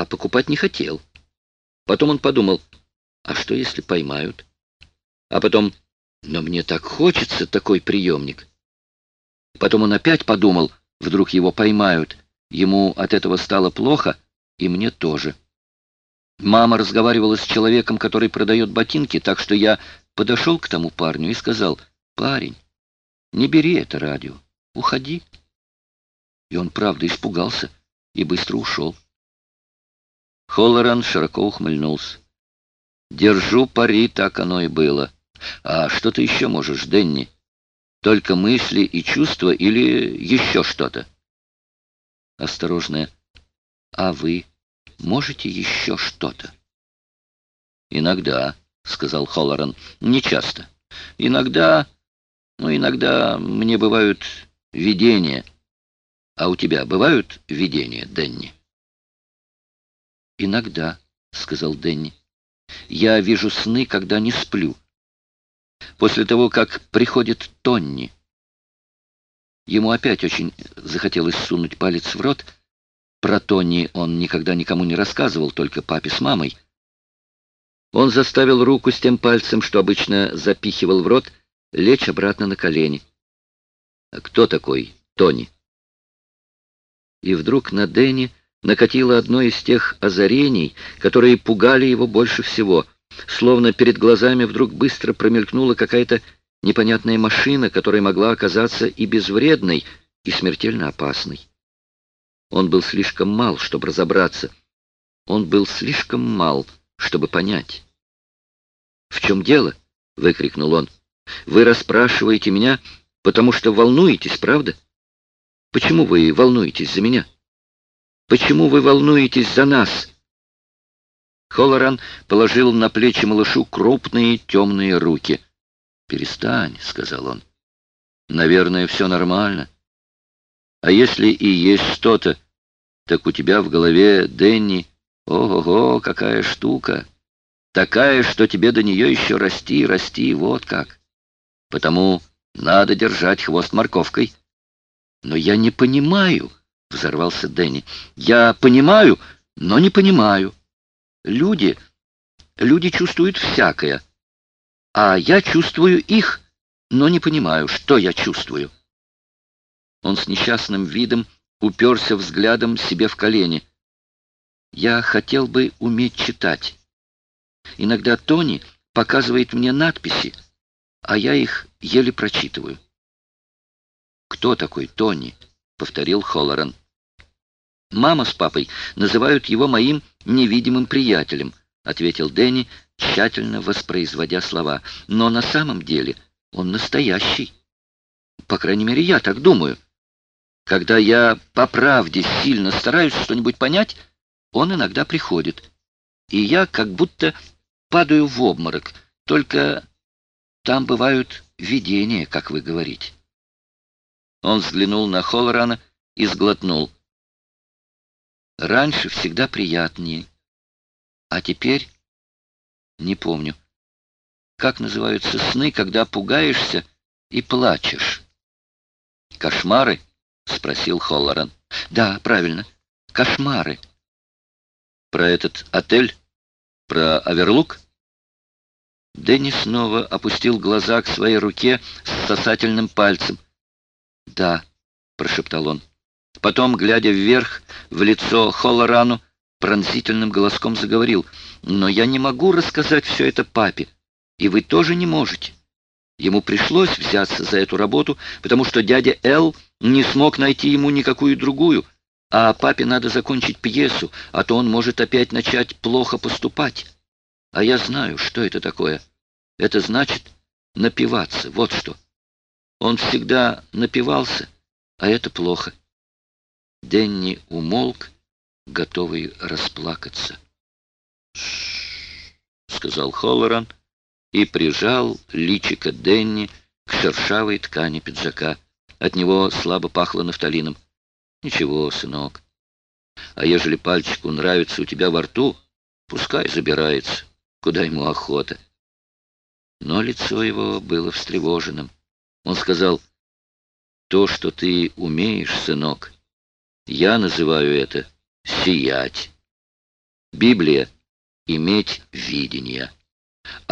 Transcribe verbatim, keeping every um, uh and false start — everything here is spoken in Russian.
а покупать не хотел. Потом он подумал, а что если поймают? А потом, но мне так хочется такой приемник. Потом он опять подумал, вдруг его поймают. Ему от этого стало плохо, и мне тоже. Мама разговаривала с человеком, который продает ботинки, так что я подошел к тому парню и сказал, «Парень, не бери это радио, уходи». И он, правда, испугался и быстро ушел. Холлоран широко ухмыльнулся. «Держу пари, так оно и было. А что ты еще можешь, Денни? Только мысли и чувства или еще что-то?» Осторожное, «А вы можете еще что-то?» «Иногда», — сказал Холлоран, — «не часто. Иногда, ну, иногда мне бывают видения. А у тебя бывают видения, Денни?» «Иногда», — сказал Денни. «Я вижу сны, когда не сплю. После того, как приходит Тонни». Ему опять очень захотелось сунуть палец в рот. Про Тонни он никогда никому не рассказывал, только папе с мамой. Он заставил руку с тем пальцем, что обычно запихивал в рот, лечь обратно на колени. «А кто такой Тони?» И вдруг на Дэнни накатило одно из тех озарений, которые пугали его больше всего. Словно перед глазами вдруг быстро промелькнула какая-то непонятная машина, которая могла оказаться и безвредной, и смертельно опасной. Он был слишком мал, чтобы разобраться. Он был слишком мал, чтобы понять. «В чем дело?» — выкрикнул он. «Вы расспрашиваете меня, потому что волнуетесь, правда? Почему вы волнуетесь за меня? Почему вы волнуетесь за нас?» Холлоран положил на плечи малышу крупные темные руки. «Перестань», — сказал он. «Наверное, все нормально. А если и есть что-то, так у тебя в голове, Денни, ого-го, какая штука! Такая, что тебе до нее еще расти, расти, вот как. Потому надо держать хвост морковкой». «Но я не понимаю», — взорвался Денни. «Я понимаю, но не понимаю. Люди, люди чувствуют всякое, а я чувствую их, но не понимаю, что я чувствую». Он с несчастным видом уперся взглядом себе в колени. «Я хотел бы уметь читать. Иногда Тони показывает мне надписи, а я их еле прочитываю». «Кто такой Тони?» — повторил Холлоран. «Мама с папой называют его моим невидимым приятелем», — ответил Дэнни, тщательно воспроизводя слова. «Но на самом деле он настоящий. По крайней мере, я так думаю. Когда я по правде сильно стараюсь что-нибудь понять, он иногда приходит. И я как будто падаю в обморок, только там бывают видения, как вы говорите». Он взглянул на Холлорана и сглотнул. «Раньше всегда приятнее, а теперь не помню. Как называются сны, когда пугаешься и плачешь?» «Кошмары?» — спросил Холлоран. «Да, правильно, кошмары». «Про этот отель? Про Оверлук?» Дэнни снова опустил глаза к своей руке с сосательным пальцем. «Да», — прошептал он. Потом, глядя вверх, в лицо Холлорану, пронзительным голоском заговорил. «Но я не могу рассказать все это папе, и вы тоже не можете. Ему пришлось взяться за эту работу, потому что дядя Эл не смог найти ему никакую другую, а папе надо закончить пьесу, а то он может опять начать плохо поступать. А я знаю, что это такое. Это значит напиваться, вот что. Он всегда напивался, а это плохо». Дэнни умолк, готовый расплакаться. «Ш-ш-ш», сказал Холлоран и прижал личико Дэнни к шершавой ткани пиджака. От него слабо пахло нафталином. «Ничего, сынок. А ежели пальчику нравится у тебя во рту, пускай забирается, куда ему охота». Но лицо его было встревоженным. Он сказал: «То, что ты умеешь, сынок, я называю это сиять». Библия — иметь видение.